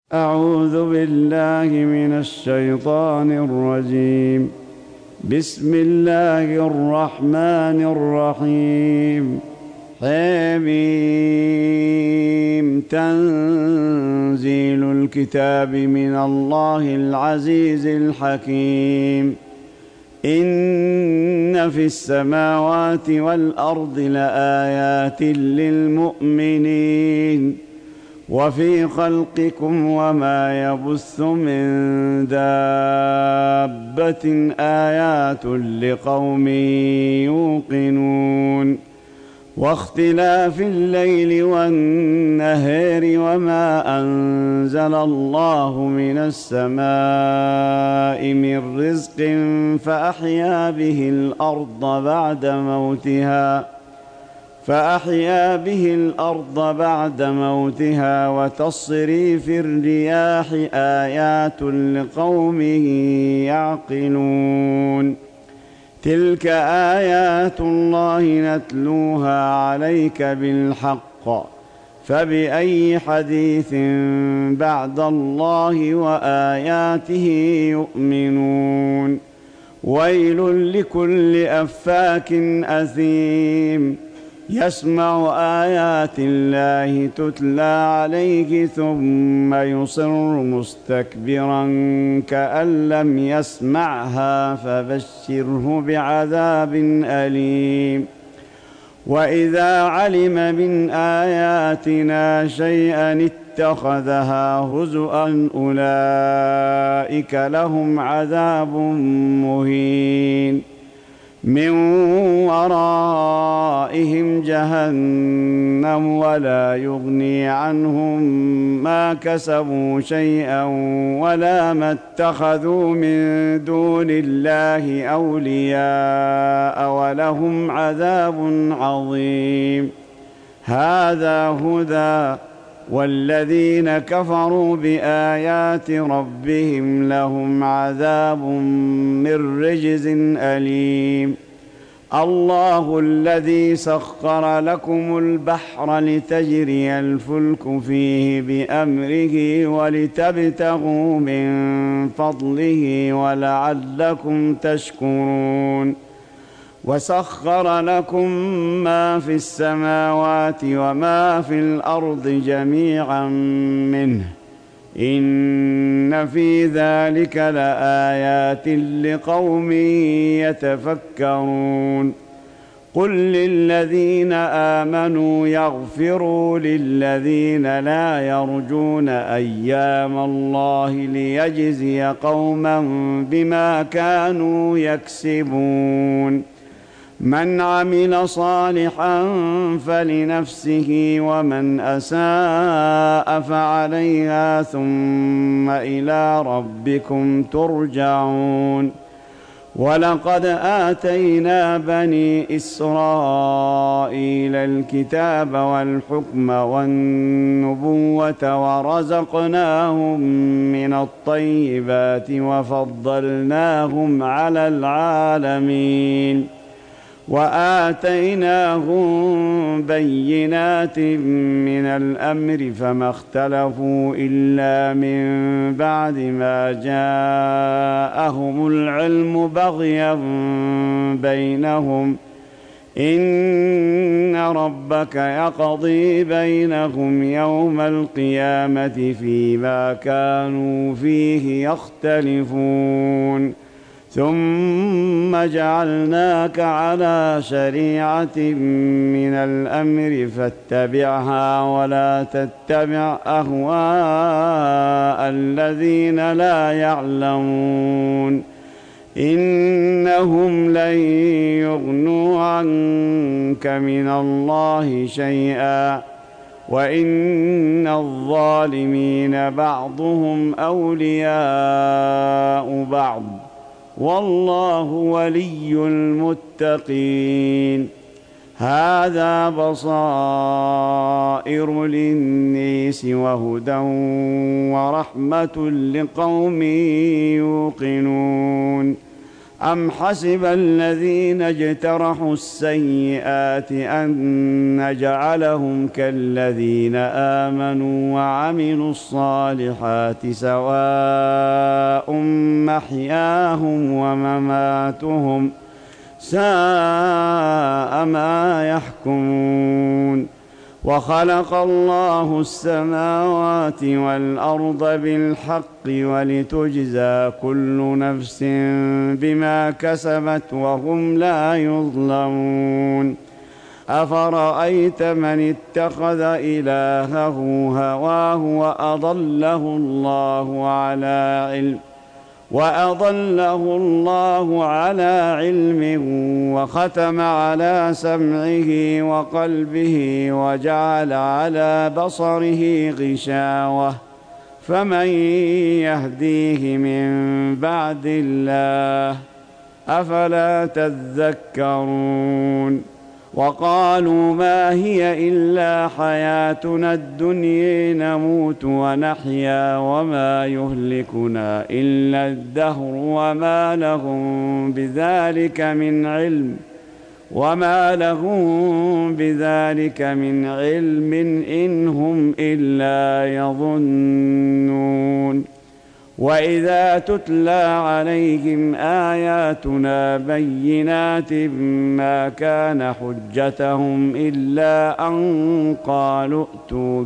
أعوذ بالله من الشيطان الرجيم. بسم الله الرحمن الرحيم. حميم. تنزيل الكتاب من الله العزيز الحكيم. إن في السماوات والأرض لآيات للمؤمنين وفي خلقكم وما يبث من دابة آيات لقوم يوقنون. واختلاف الليل والنهار وما أنزل الله من السماء من رزق فأحيا به الأرض بعد موتها وتصريف الرياح آيات لقوم يعقلون. تلك آيات الله نتلوها عليك بالحق، فبأي حديث بعد الله وآياته يؤمنون. ويل لكل أفاك أثيم يسمع آيات الله تتلى عليه ثم يصر مستكبرا كأن لم يسمعها فبشره بعذاب أليم. وإذا علم من آياتنا شيئا اتخذها هزؤا أولئك لهم عذاب مهين. من ورائهم جهنم ولا يغني عنهم ما كسبوا شيئا ولا ما اتخذوا من دون الله أولياء ولهم عذاب عظيم. هذا هدى، والذين كفروا بآيات ربهم لهم عذاب من رجز أليم. الله الذي سخر لكم البحر لتجري الفلك فيه بأمره ولتبتغوا من فضله ولعلكم تشكرون. وسخر لكم ما في السماوات وما في الأرض جميعا منه إن في ذلك لآيات لقوم يتفكرون. قل للذين آمنوا يغفروا للذين لا يرجون أيام الله ليجزي قوما بما كانوا يكسبون. من عمل صالحا فلنفسه ومن أساء فعليها ثم إلى ربكم ترجعون. ولقد آتينا بني إسرائيل الكتاب والحكم والنبوة ورزقناهم من الطيبات وفضلناهم على العالمين وآتيناهم بينات من الأمر فما اختلفوا إلا من بعد ما جاءهم العلم بغيا بينهم. إن ربك يقضي بينهم يوم القيامة فيما كانوا فيه يختلفون. ثم جعلناك على شريعة من الأمر فاتبعها ولا تتبع أهواء الذين لا يعلمون. إنهم لن يغنوا عنك من الله شيئا وإن الظالمين بعضهم أولياء بعض والله ولي المتقين. هذا بصائر للناس وهدى ورحمة لقوم يوقنون. أم حسب الذين اجترحوا السيئات أن نجعلهم كالذين آمنوا وعملوا الصالحات سواء محياهم ومماتهم ساء ما يحكمون. وخلق الله السماوات والأرض بالحق ولتجزى كل نفس بما كسبت وهم لا يظلمون. أفرأيت من اتخذ إلهه هواه وأضله الله على علم وختم على سمعه وقلبه وجعل على بصره غشاوة فمن يهديه من بعد الله أفلا تذكرون. وقالوا ما هي إلا حياتنا الدنيا نموت ونحيا وما يهلكنا إلا الدهر وما لهم بذلك من علم إن هم إلا يظنون. وإذا تتلى عليهم آياتنا بينات ما كان حجتهم إلا أن قالوا ائتوا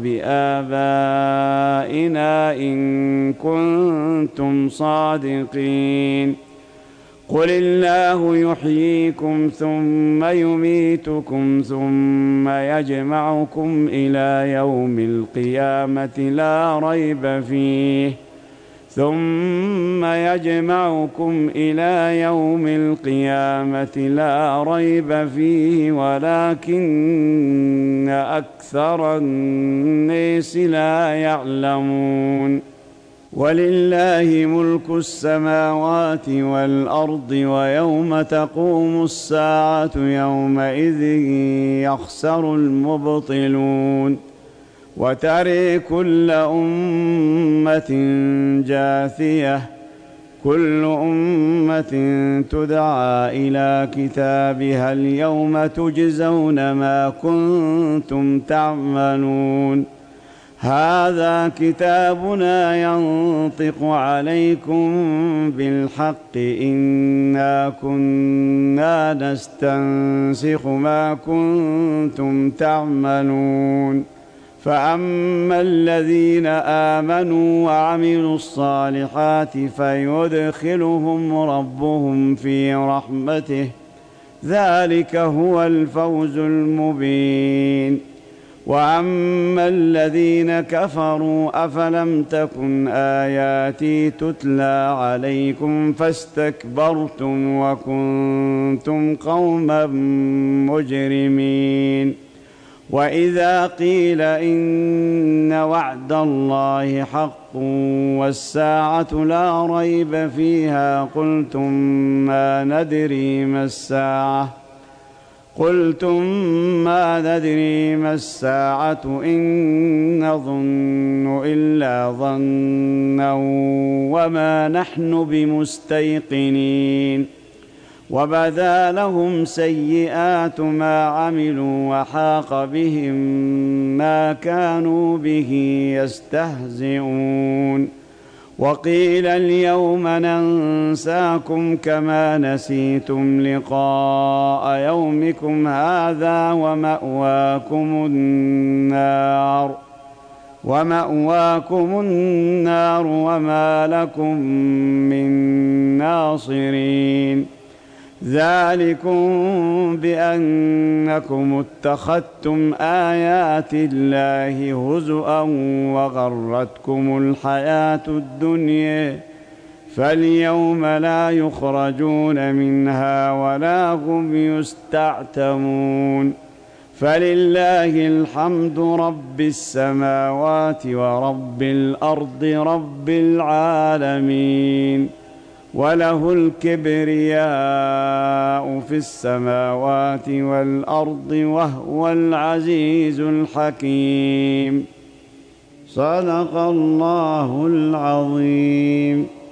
بآبائنا إن كنتم صادقين. قل الله يحييكم ثم يميتكم ثم يجمعكم إلى يوم القيامة لا ريب فيه ولكن أكثر الناس لا يعلمون. ولله ملك السماوات والأرض ويوم تقوم الساعة يومئذ يخسر المبطلون. وترى كل أمة جاثية كل أمة تدعى إلى كتابها اليوم تجزون ما كنتم تعملون. هذا كتابنا ينطق عليكم بالحق إنا كنا نستنسخ ما كنتم تعملون. فأما الذين آمنوا وعملوا الصالحات فيدخلهم ربهم في رحمته ذلك هو الفوز المبين. وأما الذين كفروا أفلم تكن آياتي تتلى عليكم فاستكبرتم وكنتم قوما مجرمين. وإذا قيل إن وعد الله حق والساعة لا ريب فيها قلتم ما ندري ما الساعة إن نظن إلا ظنا وما نحن بمستيقنين. وبدا لهم سيئات ما عملوا وحاق بهم ما كانوا به يستهزئون. وقيل اليوم ننساكم كما نسيتم لقاء يومكم هذا ومأواكم النار وما لكم من ناصرين. ذلكم بأنكم اتخذتم آيات الله هزؤا وغرتكم الحياة الدنيا فاليوم لا يخرجون منها ولا هم يستعتبون. فلله الحمد رب السماوات ورب الأرض رب العالمين. وله الكبرياء في السماوات والأرض وهو العزيز الحكيم. صدق الله العظيم.